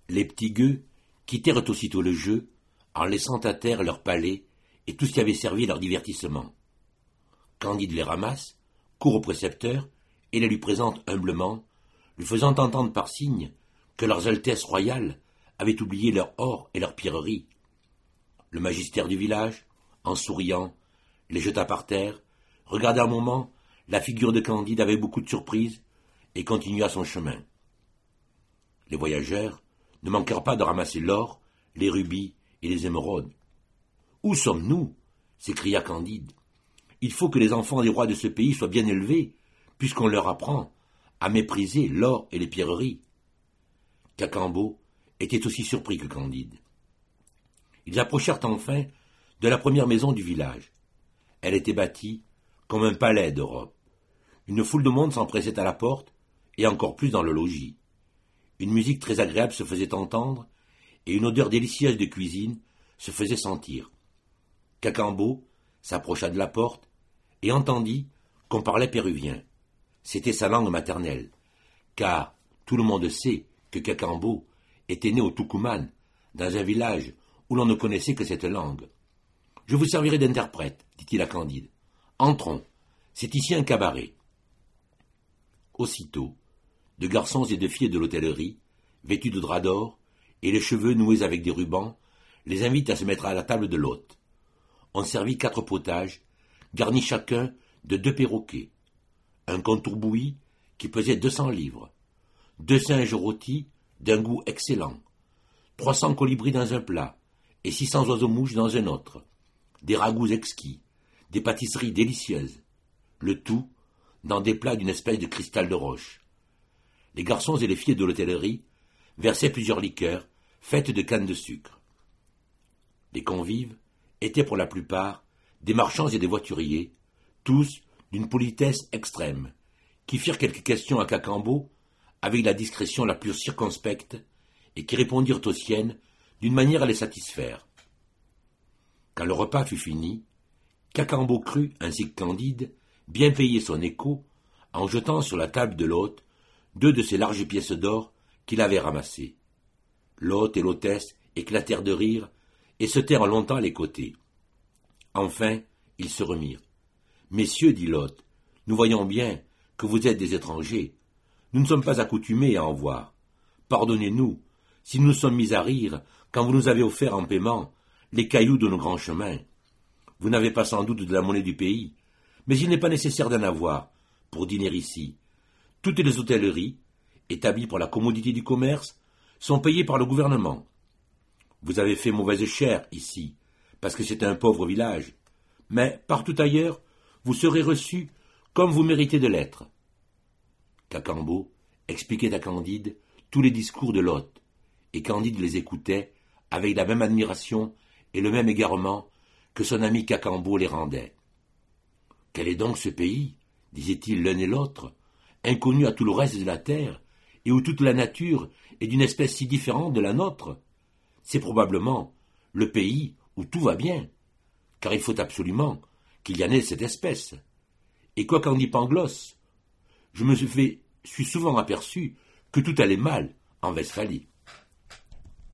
Les petits gueux quittèrent aussitôt le jeu, en laissant à terre leur palais et tout ce qui avait servi à leur divertissement. Candide les ramasse, court au précepteur et les lui présente humblement, lui faisant entendre par signe que leurs altesses royales avaient oublié leur or et leurs pierreries. Le magistère du village, en souriant, les jeta par terre, regarda un moment la figure de Candide avec beaucoup de surprise et continua son chemin. Les voyageurs ne manquèrent pas de ramasser l'or, les rubis et les émeraudes. « Où sommes-nous » s'écria Candide. « Il faut que les enfants des rois de ce pays soient bien élevés, puisqu'on leur apprend à mépriser l'or et les pierreries. » Cacambo était aussi surpris que Candide. Ils approchèrent enfin de la première maison du village. Elle était bâtie comme un palais d'Europe. Une foule de monde s'empressait à la porte, et encore plus dans le logis. Une musique très agréable se faisait entendre, et une odeur délicieuse de cuisine se faisait sentir. Cacambo s'approcha de la porte et entendit qu'on parlait péruvien. C'était sa langue maternelle, car tout le monde sait que Cacambo était né au Tucumán, dans un village où l'on ne connaissait que cette langue. « Je vous servirai d'interprète, dit-il à Candide. Entrons, c'est ici un cabaret. » Aussitôt, de garçons et de filles de l'hôtellerie, vêtus de drap d'or, et les cheveux noués avec des rubans, les invitent à se mettre à la table de l'hôte. On servit 4 potages, garnis chacun de 2 perroquets, un contour bouilli qui pesait 200 livres, 2 singes rôtis d'un goût excellent, 300 colibris dans un plat, et 600 oiseaux-mouches dans un autre, des ragoûts exquis, des pâtisseries délicieuses, le tout dans des plats d'une espèce de cristal de roche. Les garçons et les filles de l'hôtellerie versaient plusieurs liqueurs faites de canne de sucre. Les convives étaient pour la plupart des marchands et des voituriers, tous d'une politesse extrême, qui firent quelques questions à Cacambo avec la discrétion la plus circonspecte et qui répondirent aux siennes d'une manière à les satisfaire. Quand le repas fut fini, Cacambo crut, ainsi que Candide, bien payer son écho en jetant sur la table de l'hôte 2 de ces larges pièces d'or qu'il avait ramassées. L'hôte et l'hôtesse éclatèrent de rire et se tinrent longtemps à les côtés. Enfin, ils se remirent. « Messieurs, dit l'hôte, nous voyons bien que vous êtes des étrangers. Nous ne sommes pas accoutumés à en voir. Pardonnez-nous si nous nous sommes mis à rire quand vous nous avez offert en paiement les cailloux de nos grands chemins. Vous n'avez pas sans doute de la monnaie du pays, mais il n'est pas nécessaire d'en avoir pour dîner ici. Toutes les hôtelleries, établies pour la commodité du commerce, sont payées par le gouvernement. Vous avez fait mauvaise chère ici, parce que c'est un pauvre village, mais partout ailleurs, vous serez reçus comme vous méritez de l'être. » Cacambo expliquait à Candide tous les discours de l'hôte, et Candide les écoutait avec la même admiration et le même égarement que son ami Cacambo les rendait. « Quel est donc ce pays, disaient-ils l'un et l'autre, inconnu à tout le reste de la terre, et où toute la nature est d'une espèce si différente de la nôtre? C'est probablement le pays où tout va bien, car il faut absolument qu'il y en ait de cette espèce. Et quoi qu'en dit Pangloss, je me suis souvent aperçu que tout allait mal en Westphalie. »